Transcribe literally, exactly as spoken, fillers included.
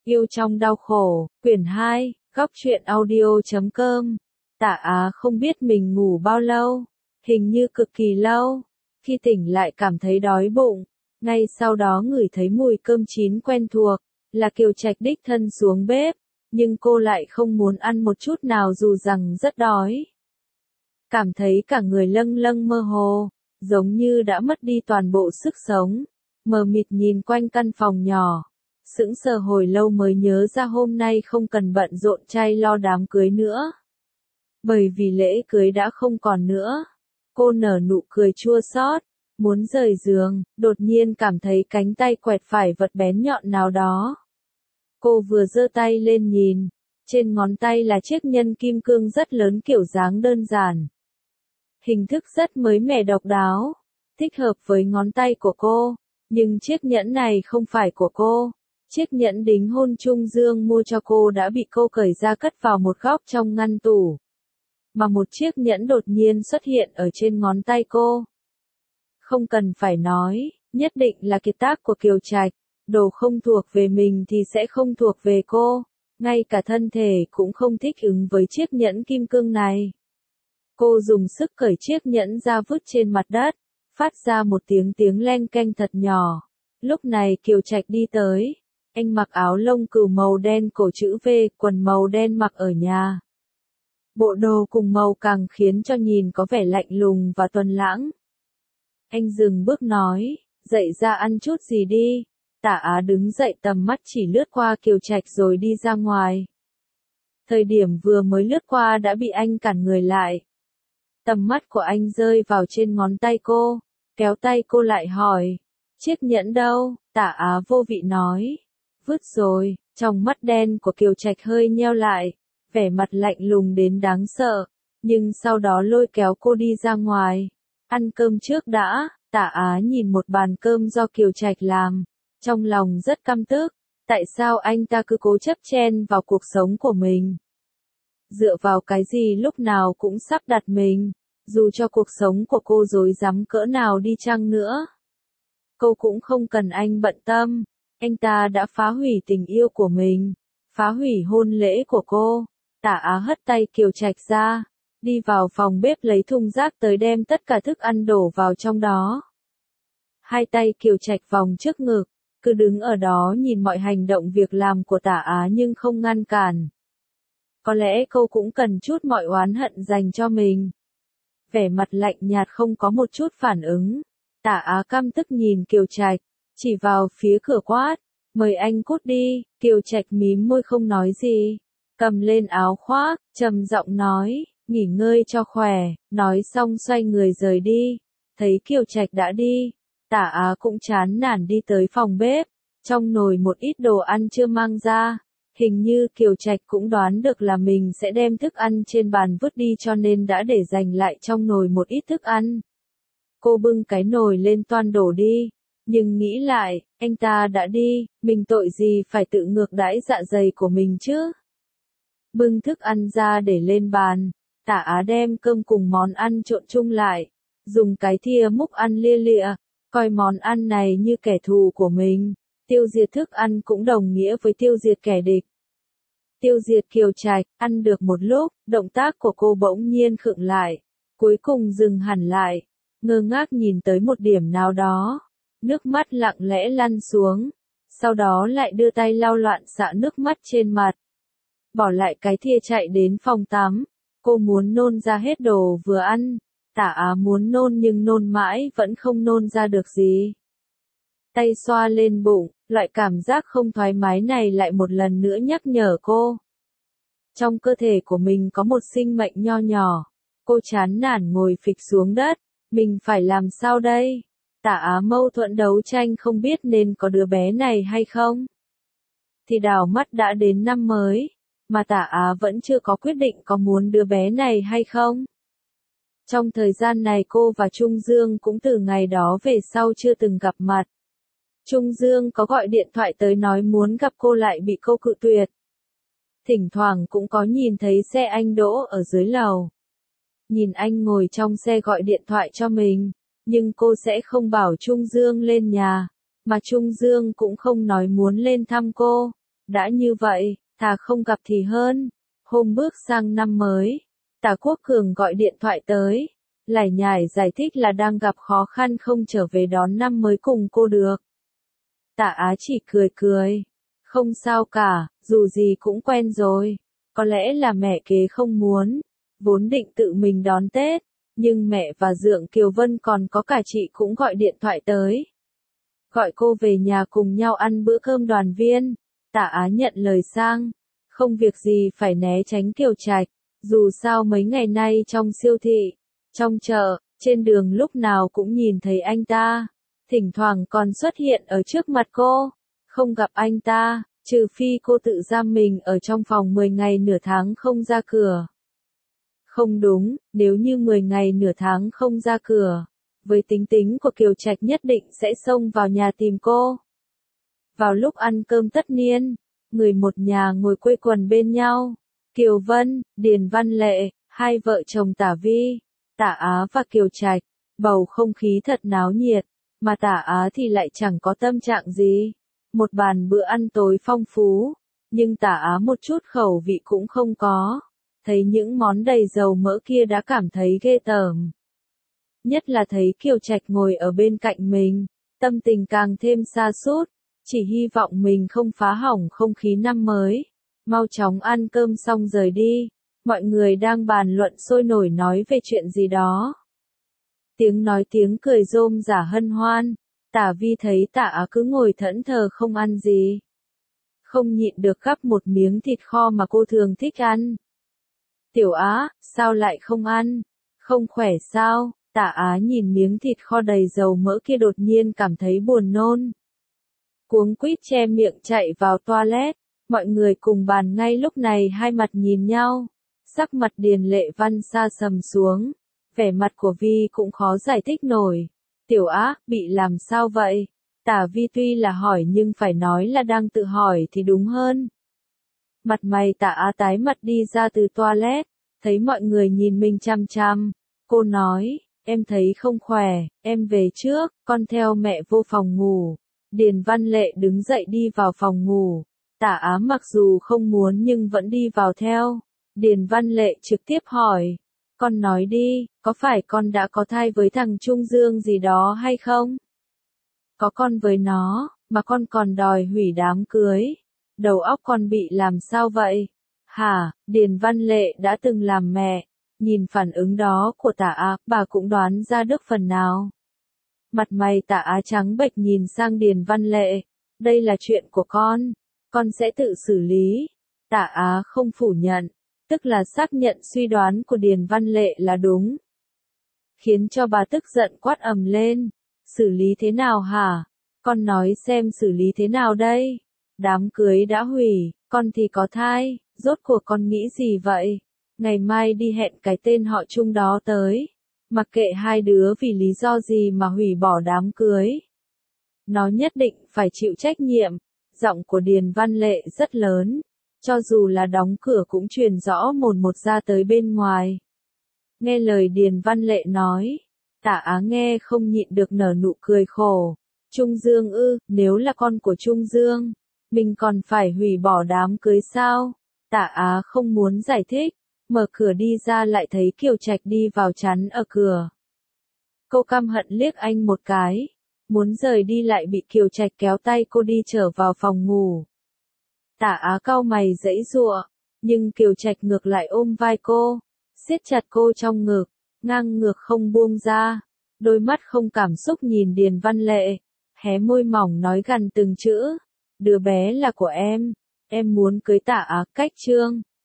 Yêu trong đau khổ, quyển hai, góc truyện audio chấm com. Tả Á không biết mình ngủ bao lâu, hình như cực kỳ lâu. Khi tỉnh lại cảm thấy đói bụng, ngay sau đó ngửi thấy mùi cơm chín quen thuộc, là Kiều Trạch đích thân xuống bếp, nhưng cô lại không muốn ăn một chút nào dù rằng rất đói. Cảm thấy cả người lâng lâng mơ hồ, giống như đã mất đi toàn bộ sức sống, mờ mịt nhìn quanh căn phòng nhỏ. Sững sờ hồi lâu mới nhớ ra hôm nay không cần bận rộn chay lo đám cưới nữa. Bởi vì lễ cưới đã không còn nữa. Cô nở nụ cười chua xót, muốn rời giường, đột nhiên cảm thấy cánh tay quẹt phải vật bén nhọn nào đó. Cô vừa giơ tay lên nhìn, trên ngón tay là chiếc nhân kim cương rất lớn kiểu dáng đơn giản. Hình thức rất mới mẻ độc đáo, thích hợp với ngón tay của cô, nhưng chiếc nhẫn này không phải của cô. Chiếc nhẫn đính hôn Trung Dương mua cho cô đã bị cô cởi ra cất vào một góc trong ngăn tủ. Mà một chiếc nhẫn đột nhiên xuất hiện ở trên ngón tay cô. Không cần phải nói, nhất định là kiệt tác của Kiều Trạch, đồ không thuộc về mình thì sẽ không thuộc về cô, ngay cả thân thể cũng không thích ứng với chiếc nhẫn kim cương này. Cô dùng sức cởi chiếc nhẫn ra vứt trên mặt đất, phát ra một tiếng tiếng leng keng thật nhỏ. Lúc này Kiều Trạch đi tới. Anh mặc áo lông cừu màu đen cổ chữ V, quần màu đen mặc ở nhà. Bộ đồ cùng màu càng khiến cho nhìn có vẻ lạnh lùng và tuấn lãng. Anh dừng bước nói, dậy ra ăn chút gì đi. Tả Á đứng dậy tầm mắt chỉ lướt qua Kiều Trạch rồi đi ra ngoài. Thời điểm vừa mới lướt qua đã bị anh cản người lại. Tầm mắt của anh rơi vào trên ngón tay cô, kéo tay cô lại hỏi, chiếc nhẫn đâu? Tả Á vô vị nói. Vứt rồi, trong mắt đen của Kiều Trạch hơi nheo lại, vẻ mặt lạnh lùng đến đáng sợ, nhưng sau đó lôi kéo cô đi ra ngoài. Ăn cơm trước đã. Tả Á nhìn một bàn cơm do Kiều Trạch làm, trong lòng rất căm tức, tại sao anh ta cứ cố chấp chen vào cuộc sống của mình? Dựa vào cái gì lúc nào cũng sắp đặt mình, dù cho cuộc sống của cô rối rắm cỡ nào đi chăng nữa. Cô cũng không cần anh bận tâm. Anh ta đã phá hủy tình yêu của mình, phá hủy hôn lễ của cô. Tả Á hất tay Kiều Trạch ra, đi vào phòng bếp lấy thùng rác tới đem tất cả thức ăn đổ vào trong đó. Hai tay Kiều Trạch vòng trước ngực, cứ đứng ở đó nhìn mọi hành động việc làm của Tả Á nhưng không ngăn cản. Có lẽ cô cũng cần chút mọi oán hận dành cho mình. Vẻ mặt lạnh nhạt không có một chút phản ứng. Tả Á căm tức nhìn Kiều Trạch, chỉ vào phía cửa quát, mời anh cút đi. Kiều Trạch mím môi không nói gì, cầm lên áo khoác, trầm giọng nói, nghỉ ngơi cho khỏe, nói xong xoay người rời đi. Thấy Kiều Trạch đã đi, Tả Á cũng chán nản đi tới phòng bếp, trong nồi một ít đồ ăn chưa mang ra. Hình như Kiều Trạch cũng đoán được là mình sẽ đem thức ăn trên bàn vứt đi cho nên đã để dành lại trong nồi một ít thức ăn. Cô bưng cái nồi lên toan đổ đi. Nhưng nghĩ lại, anh ta đã đi, mình tội gì phải tự ngược đãi dạ dày của mình chứ? Bưng thức ăn ra để lên bàn, Tả Á đem cơm cùng món ăn trộn chung lại, dùng cái thìa múc ăn lia lịa, coi món ăn này như kẻ thù của mình, tiêu diệt thức ăn cũng đồng nghĩa với tiêu diệt kẻ địch. Tiêu diệt Kiều Trạch, ăn được một lúc, động tác của cô bỗng nhiên khựng lại, cuối cùng dừng hẳn lại, ngơ ngác nhìn tới một điểm nào đó. Nước mắt lặng lẽ lăn xuống, sau đó lại đưa tay lau loạn xạ nước mắt trên mặt. Bỏ lại cái thìa chạy đến phòng tắm, cô muốn nôn ra hết đồ vừa ăn. Tả Á muốn nôn nhưng nôn mãi vẫn không nôn ra được gì. Tay xoa lên bụng, loại cảm giác không thoải mái này lại một lần nữa nhắc nhở cô. Trong cơ thể của mình có một sinh mệnh nho nhỏ, cô chán nản ngồi phịch xuống đất, mình phải làm sao đây? Tả Á mâu thuẫn đấu tranh không biết nên có đứa bé này hay không. Thì đảo mắt đã đến năm mới, mà Tả Á vẫn chưa có quyết định có muốn đứa bé này hay không. Trong thời gian này cô và Trung Dương cũng từ ngày đó về sau chưa từng gặp mặt. Trung Dương có gọi điện thoại tới nói muốn gặp cô lại bị cô cự tuyệt. Thỉnh thoảng cũng có nhìn thấy xe anh đỗ ở dưới lầu. Nhìn anh ngồi trong xe gọi điện thoại cho mình. Nhưng cô sẽ không bảo Trung Dương lên nhà, mà Trung Dương cũng không nói muốn lên thăm cô. Đã như vậy, thà không gặp thì hơn. Hôm bước sang năm mới, Tả Quốc Cường gọi điện thoại tới, lải nhải giải thích là đang gặp khó khăn không trở về đón năm mới cùng cô được. Tạ Á chỉ cười cười, không sao cả, dù gì cũng quen rồi, có lẽ là mẹ kế không muốn, vốn định tự mình đón Tết, nhưng mẹ và Dượng Kiều Vân còn có cả chị cũng gọi điện thoại tới. Gọi cô về nhà cùng nhau ăn bữa cơm đoàn viên, Tạ Á nhận lời sang, không việc gì phải né tránh Kiều Trạch, dù sao mấy ngày nay trong siêu thị, trong chợ, trên đường lúc nào cũng nhìn thấy anh ta, thỉnh thoảng còn xuất hiện ở trước mặt cô, không gặp anh ta, trừ phi cô tự giam mình ở trong phòng mười ngày nửa tháng không ra cửa. Không đúng, nếu như mười ngày nửa tháng không ra cửa, với tính tính của Kiều Trạch nhất định sẽ xông vào nhà tìm cô. Vào lúc ăn cơm tất niên, người một nhà ngồi quây quần bên nhau, Kiều Vân, Điền Văn Lệ, hai vợ chồng Tả Vi, Tả Á và Kiều Trạch, bầu không khí thật náo nhiệt, mà Tả Á thì lại chẳng có tâm trạng gì. Một bàn bữa ăn tối phong phú, nhưng Tả Á một chút khẩu vị cũng không có. Thấy những món đầy dầu mỡ kia đã cảm thấy ghê tởm. Nhất là thấy Kiều Trạch ngồi ở bên cạnh mình, tâm tình càng thêm sa sút, chỉ hy vọng mình không phá hỏng không khí năm mới. Mau chóng ăn cơm xong rời đi, mọi người đang bàn luận sôi nổi nói về chuyện gì đó. Tiếng nói tiếng cười rôm rả hân hoan, Tả Vi thấy Tả Á cứ ngồi thẫn thờ không ăn gì. Không nhịn được gắp một miếng thịt kho mà cô thường thích ăn. Tiểu Á, sao lại không ăn? Không khỏe sao? Tả Á nhìn miếng thịt kho đầy dầu mỡ kia đột nhiên cảm thấy buồn nôn. Cuống quýt che miệng chạy vào toilet, mọi người cùng bàn ngay lúc này hai mặt nhìn nhau. Sắc mặt Điền Lệ Văn sa sầm xuống, vẻ mặt của Vi cũng khó giải thích nổi. Tiểu Á, bị làm sao vậy? Tả Vi tuy là hỏi nhưng phải nói là đang tự hỏi thì đúng hơn. Mặt mày Tả Á tái mặt đi ra từ toilet, thấy mọi người nhìn mình chăm chăm. Cô nói, em thấy không khỏe, em về trước, con theo mẹ vô phòng ngủ. Điền Văn Lệ đứng dậy đi vào phòng ngủ. Tả Á mặc dù không muốn nhưng vẫn đi vào theo. Điền Văn Lệ trực tiếp hỏi, con nói đi, có phải con đã có thai với thằng Trung Dương gì đó hay không? Có con với nó, mà con còn đòi hủy đám cưới. Đầu óc con bị làm sao vậy? Hả, Điền Văn Lệ đã từng làm mẹ, nhìn phản ứng đó của Tả Á, bà cũng đoán ra được phần nào. Mặt mày Tả Á trắng bệch nhìn sang Điền Văn Lệ, đây là chuyện của con, con sẽ tự xử lý. Tả Á không phủ nhận, tức là xác nhận suy đoán của Điền Văn Lệ là đúng. Khiến cho bà tức giận quát ầm lên, xử lý thế nào hả? Con nói xem xử lý thế nào đây? Đám cưới đã hủy, con thì có thai, rốt cuộc con nghĩ gì vậy? Ngày mai đi hẹn cái tên họ Trung đó tới. Mặc kệ hai đứa vì lý do gì mà hủy bỏ đám cưới. Nó nhất định phải chịu trách nhiệm. Giọng của Điền Văn Lệ rất lớn. Cho dù là đóng cửa cũng truyền rõ mồn một ra tới bên ngoài. Nghe lời Điền Văn Lệ nói, Tả Á nghe không nhịn được nở nụ cười khổ. Trung Dương ư, nếu là con của Trung Dương, mình còn phải hủy bỏ đám cưới sao? Tả Á không muốn giải thích, mở cửa đi ra lại thấy Kiều Trạch đi vào chắn ở cửa. Cô căm hận liếc anh một cái, muốn rời đi lại bị Kiều Trạch kéo tay cô đi trở vào phòng ngủ. Tả Á cau mày giãy giụa, nhưng Kiều Trạch ngược lại ôm vai cô, siết chặt cô trong ngực, ngang ngược không buông ra, đôi mắt không cảm xúc nhìn Điền Văn Lệ, hé môi mỏng nói gần từng chữ, đứa bé là của em, em muốn cưới Tả Á, cách Trương.